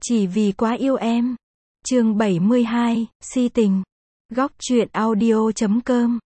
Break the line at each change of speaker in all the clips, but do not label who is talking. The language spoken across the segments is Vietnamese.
Chỉ vì quá yêu em. Chương 72, si tình. Góc truyện audio.com.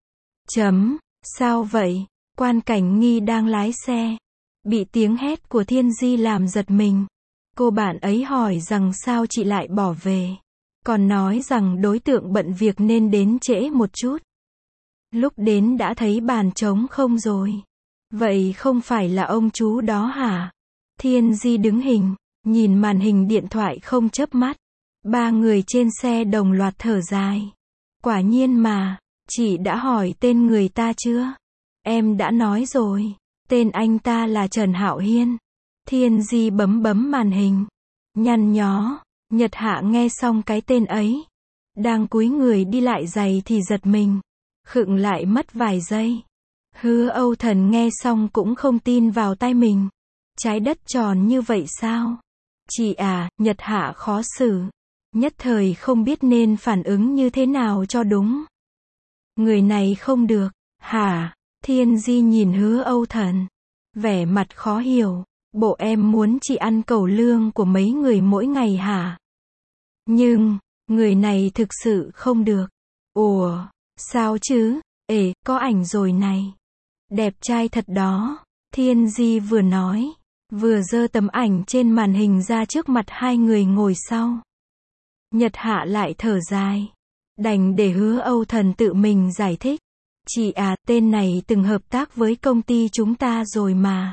Sao vậy? Quan Cảnh Nghi đang lái xe. Bị tiếng hét của Thiên Di làm giật mình. Cô bạn ấy hỏi rằng sao chị lại bỏ về. Còn nói rằng đối tượng bận việc nên đến trễ một chút. Lúc đến đã thấy bàn trống không rồi. Vậy không phải là ông chú đó hả? Thiên Di đứng hình, nhìn màn hình điện thoại không chớp mắt. Ba người trên xe đồng loạt thở dài. Quả nhiên mà, chị đã hỏi tên người ta chưa? Em đã nói rồi, tên anh ta là Trần Hạo Hiên. Thiên Di bấm màn hình. Nhăn nhó, Nhật Hạ nghe xong cái tên ấy. Đang cúi người đi lại giày thì giật mình. Khựng lại mất vài giây. Hứa Âu Thần nghe xong cũng không tin vào tai mình. Trái đất tròn như vậy sao? Chị à, Nhật Hạ khó xử. Nhất thời không biết nên phản ứng như thế nào cho đúng. Người này không được, hả? Thiên Di nhìn Hứa Âu Thần. Vẻ mặt khó hiểu. Bộ em muốn chị ăn cẩu lương của mấy người mỗi ngày hả? Nhưng, người này thực sự không được. Ủa, sao chứ? Có ảnh rồi này. Đẹp trai thật đó. Thiên Di vừa nói, vừa giơ tấm ảnh trên màn hình ra trước mặt hai người ngồi sau. Nhật Hạ lại thở dài. Đành để Hứa Âu Thần tự mình giải thích. Chị à, tên này từng hợp tác với công ty chúng ta rồi mà.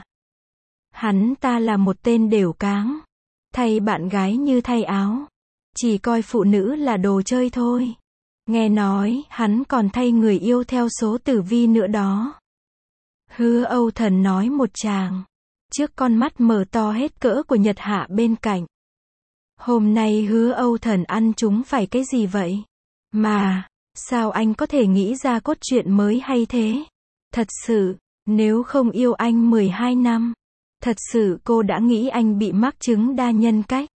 Hắn ta là một tên đều cáng. Thay bạn gái như thay áo. Chỉ coi phụ nữ là đồ chơi thôi. Nghe nói, hắn còn thay người yêu theo số tử vi nữa đó. Hứa Âu Thần nói một tràng. Trước con mắt mở to hết cỡ của Nhật Hạ bên cạnh. Hôm nay Hứa Âu Thần ăn chúng phải cái gì vậy? Mà, sao anh có thể nghĩ ra cốt truyện mới hay thế? Thật sự, nếu không yêu anh 12 năm, thật sự cô đã nghĩ anh bị mắc chứng đa nhân cách.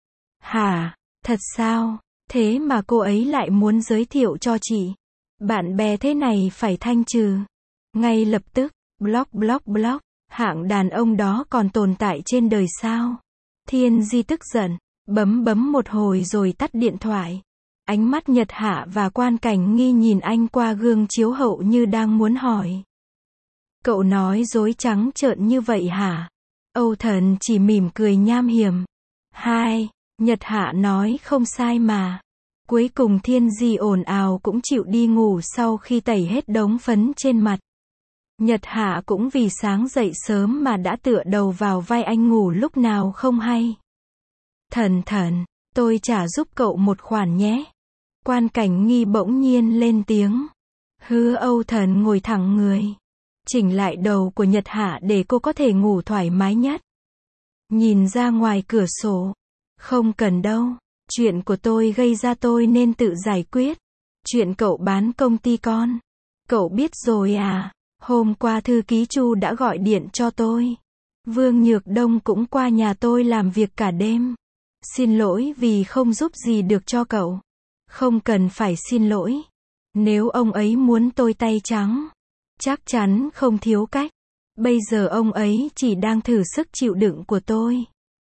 Hả? Thật sao? Thế mà cô ấy lại muốn giới thiệu cho chị. Bạn bè thế này phải thanh trừ. Ngay lập tức, block. Hạng đàn ông đó còn tồn tại trên đời sao? Thiên Di tức giận, bấm một hồi rồi tắt điện thoại. Ánh mắt Nhật Hạ và Quan Cảnh Nghi nhìn anh qua gương chiếu hậu như đang muốn hỏi. Cậu nói dối trắng trợn như vậy hả? Âu Thần chỉ mỉm cười nham hiểm. Nhật Hạ nói không sai mà. Cuối cùng Thiên Di ồn ào cũng chịu đi ngủ sau khi tẩy hết đống phấn trên mặt. Nhật Hạ cũng vì sáng dậy sớm mà đã tựa đầu vào vai anh ngủ lúc nào không hay. Thần, tôi trả giúp cậu một khoản nhé. Quan Cảnh Nghi bỗng nhiên lên tiếng. Hứa Âu Thần ngồi thẳng người. Chỉnh lại đầu của Nhật Hạ để cô có thể ngủ thoải mái nhất. Nhìn ra ngoài cửa sổ. Không cần đâu. Chuyện của tôi gây ra tôi nên tự giải quyết. Chuyện cậu bán công ty con. Cậu biết rồi à? Hôm qua thư ký Chu đã gọi điện cho tôi. Vương Nhược Đông cũng qua nhà tôi làm việc cả đêm. Xin lỗi vì không giúp gì được cho cậu. Không cần phải xin lỗi. Nếu ông ấy muốn tôi tay trắng, chắc chắn không thiếu cách. Bây giờ ông ấy chỉ đang thử sức chịu đựng của tôi.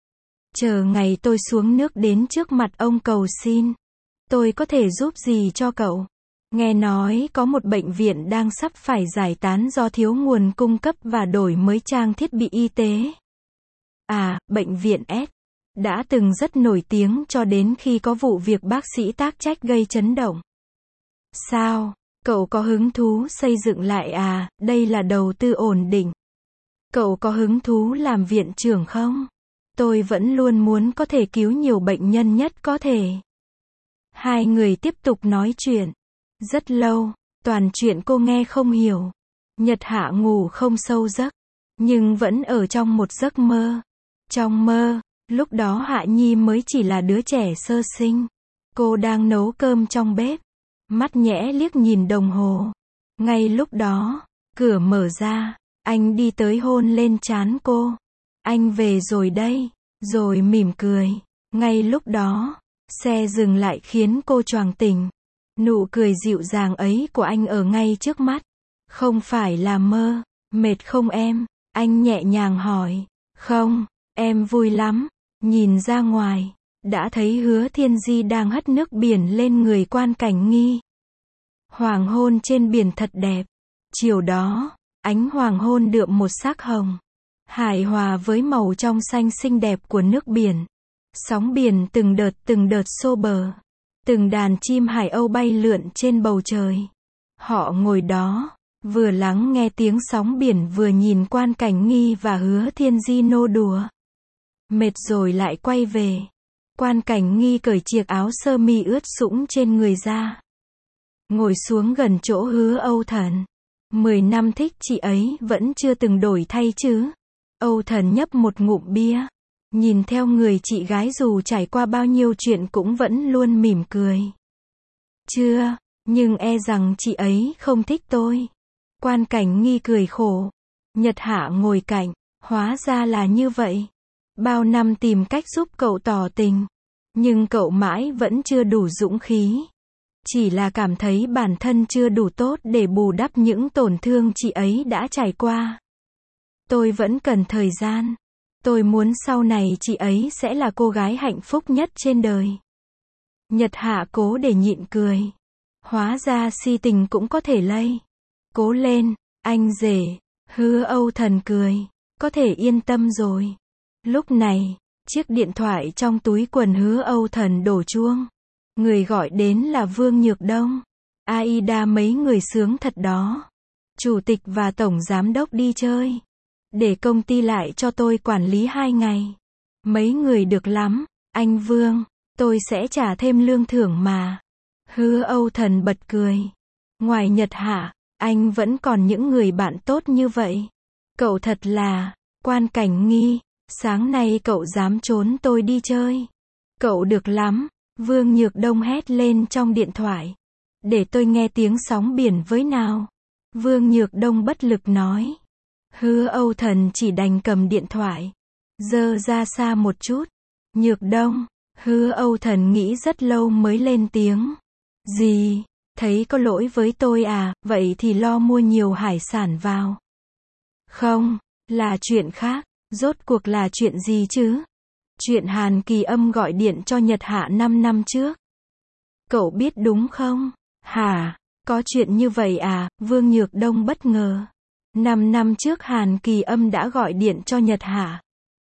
Chờ ngày tôi xuống nước đến trước mặt ông cầu xin. Tôi có thể giúp gì cho cậu? Nghe nói có một bệnh viện đang sắp phải giải tán do thiếu nguồn cung cấp và đổi mới trang thiết bị y tế. À, bệnh viện S. Đã từng rất nổi tiếng cho đến khi có vụ việc bác sĩ tác trách gây chấn động. Sao? Cậu có hứng thú xây dựng lại à? Đây là đầu tư ổn định. Cậu có hứng thú làm viện trưởng không? Tôi vẫn luôn muốn có thể cứu nhiều bệnh nhân nhất có thể. Hai người tiếp tục nói chuyện. Rất lâu, toàn chuyện cô nghe không hiểu. Nhật Hạ ngủ không sâu giấc, nhưng vẫn ở trong một giấc mơ. Trong mơ, lúc đó Hạ Nhi mới chỉ là đứa trẻ sơ sinh. Cô đang nấu cơm trong bếp. Mắt nhẽ liếc nhìn đồng hồ. Ngay lúc đó, cửa mở ra, anh đi tới hôn lên trán cô. Anh về rồi đây, rồi mỉm cười. Ngay lúc đó, xe dừng lại khiến cô choàng tỉnh. Nụ cười dịu dàng ấy của anh ở ngay trước mắt. Không phải là mơ, mệt không em? Anh nhẹ nhàng hỏi. Không, em vui lắm. Nhìn ra ngoài, đã thấy Hứa Thiên Di đang hất nước biển lên người Quan Cảnh Nghi. Hoàng hôn trên biển thật đẹp. Chiều đó, ánh hoàng hôn đượm một sắc hồng, hài hòa với màu trong xanh xinh đẹp của nước biển. Sóng biển từng đợt xô bờ. Từng đàn chim hải âu bay lượn trên bầu trời. Họ ngồi đó, vừa lắng nghe tiếng sóng biển vừa nhìn Quan Cảnh Nghi và Hứa Thiên Di nô đùa. Mệt rồi lại quay về. Quan Cảnh Nghi cởi chiếc áo sơ mi ướt sũng trên người ra. Ngồi xuống gần chỗ Hứa Âu Thần. 10 năm thích chị ấy vẫn chưa từng đổi thay chứ. Âu Thần nhấp một ngụm bia. Nhìn theo người chị gái dù trải qua bao nhiêu chuyện cũng vẫn luôn mỉm cười. Chưa, nhưng e rằng chị ấy không thích tôi. Quan Cảnh Nghi cười khổ. Nhật Hạ ngồi cạnh. Hóa ra là như vậy. Bao năm tìm cách giúp cậu tỏ tình. Nhưng cậu mãi vẫn chưa đủ dũng khí. Chỉ là cảm thấy bản thân chưa đủ tốt để bù đắp những tổn thương chị ấy đã trải qua. Tôi vẫn cần thời gian. Tôi muốn sau này chị ấy sẽ là cô gái hạnh phúc nhất trên đời. Nhật Hạ cố để nhịn cười. Hóa ra si tình cũng có thể lây. Cố lên, anh rể. Hứa Âu Thần cười. Có thể yên tâm rồi. Lúc này, chiếc điện thoại trong túi quần Hứa Âu Thần đổ chuông. Người gọi đến là Vương Nhược Đông. Aida mấy người sướng thật đó. Chủ tịch và tổng giám đốc đi chơi. Để công ty lại cho tôi quản lý 2 ngày. Mấy người được lắm, anh Vương. Tôi sẽ trả thêm lương thưởng mà. Hứa Âu Thần bật cười. Ngoài Nhật Hạ, anh vẫn còn những người bạn tốt như vậy. Cậu thật là, Quan Cảnh Nghi. Sáng nay cậu dám trốn tôi đi chơi. Cậu được lắm. Vương Nhược Đông hét lên trong điện thoại. Để tôi nghe tiếng sóng biển với nào. Vương Nhược Đông bất lực nói. Hứa Âu Thần chỉ đành cầm điện thoại. Giơ ra xa một chút. Nhược Đông. Hứa Âu Thần nghĩ rất lâu mới lên tiếng. Gì? Thấy có lỗi với tôi à? Vậy thì lo mua nhiều hải sản vào. Không, là chuyện khác. Rốt cuộc là chuyện gì chứ? Chuyện Hàn Kỳ Âm gọi điện cho Nhật Hạ 5 năm trước. Cậu biết đúng không? Hả? Có chuyện như vậy à? Vương Nhược Đông bất ngờ. 5 năm trước Hàn Kỳ Âm đã gọi điện cho Nhật Hạ.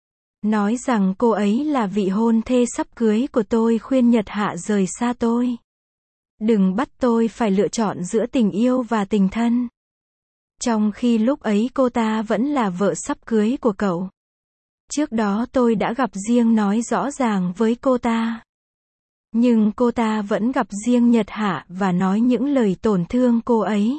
Nói rằng cô ấy là vị hôn thê sắp cưới của tôi, khuyên Nhật Hạ rời xa tôi. Đừng bắt tôi phải lựa chọn giữa tình yêu và tình thân. Trong khi lúc ấy cô ta vẫn là vợ sắp cưới của cậu. Trước đó tôi đã gặp riêng nói rõ ràng với cô ta. Nhưng cô ta vẫn gặp riêng Nhật Hạ và nói những lời tổn thương cô ấy.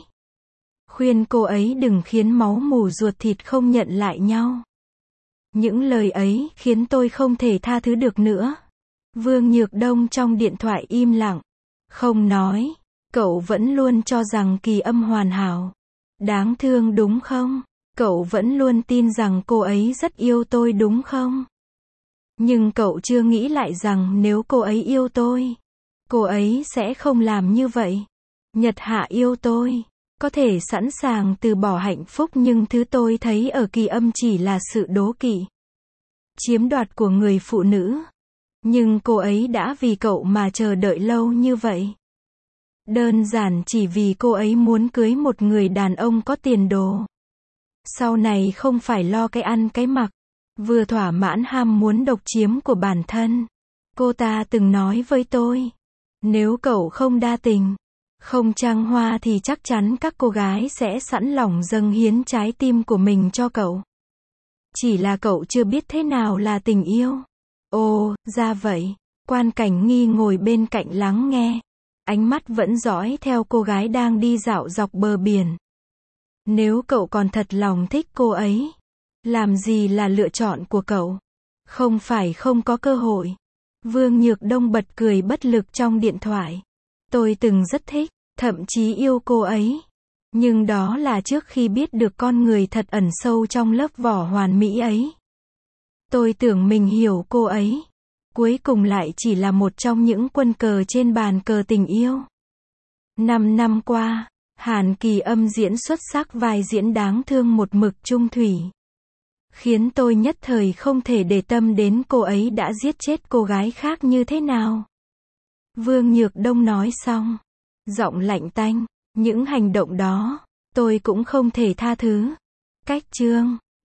Khuyên cô ấy đừng khiến máu mủ ruột thịt không nhận lại nhau. Những lời ấy khiến tôi không thể tha thứ được nữa. Vương Nhược Đông trong điện thoại im lặng. Không nói. Cậu vẫn luôn cho rằng Kỳ Âm hoàn hảo. Đáng thương đúng không? Cậu vẫn luôn tin rằng cô ấy rất yêu tôi đúng không? Nhưng cậu chưa nghĩ lại rằng nếu cô ấy yêu tôi, cô ấy sẽ không làm như vậy. Nhật Hạ yêu tôi, có thể sẵn sàng từ bỏ hạnh phúc, nhưng thứ tôi thấy ở Kỳ Âm chỉ là sự đố kỵ, chiếm đoạt của người phụ nữ. Nhưng cô ấy đã vì cậu mà chờ đợi lâu như vậy. Đơn giản chỉ vì cô ấy muốn cưới một người đàn ông có tiền đồ. Sau này không phải lo cái ăn cái mặc, vừa thỏa mãn ham muốn độc chiếm của bản thân. Cô ta từng nói với tôi, nếu cậu không đa tình, không trăng hoa thì chắc chắn các cô gái sẽ sẵn lòng dâng hiến trái tim của mình cho cậu. Chỉ là cậu chưa biết thế nào là tình yêu. Ồ, ra vậy. Quan Cảnh Nghi ngồi bên cạnh lắng nghe. Ánh mắt vẫn dõi theo cô gái đang đi dạo dọc bờ biển. Nếu cậu còn thật lòng thích cô ấy, làm gì là lựa chọn của cậu? Không phải không có cơ hội. Vương Nhược Đông bật cười bất lực trong điện thoại. Tôi từng rất thích, thậm chí yêu cô ấy. Nhưng đó là trước khi biết được con người thật ẩn sâu trong lớp vỏ hoàn mỹ ấy. Tôi tưởng mình hiểu cô ấy. Cuối cùng lại chỉ là một trong những quân cờ trên bàn cờ tình yêu. 5 năm qua, Hàn Kỳ Âm diễn xuất sắc vai diễn đáng thương một mực trung thủy. khiến tôi nhất thời không thể để tâm đến cô ấy đã giết chết cô gái khác như thế nào. Vương Nhược Đông nói xong, giọng lạnh tanh, những hành động đó, tôi cũng không thể tha thứ. Cách chương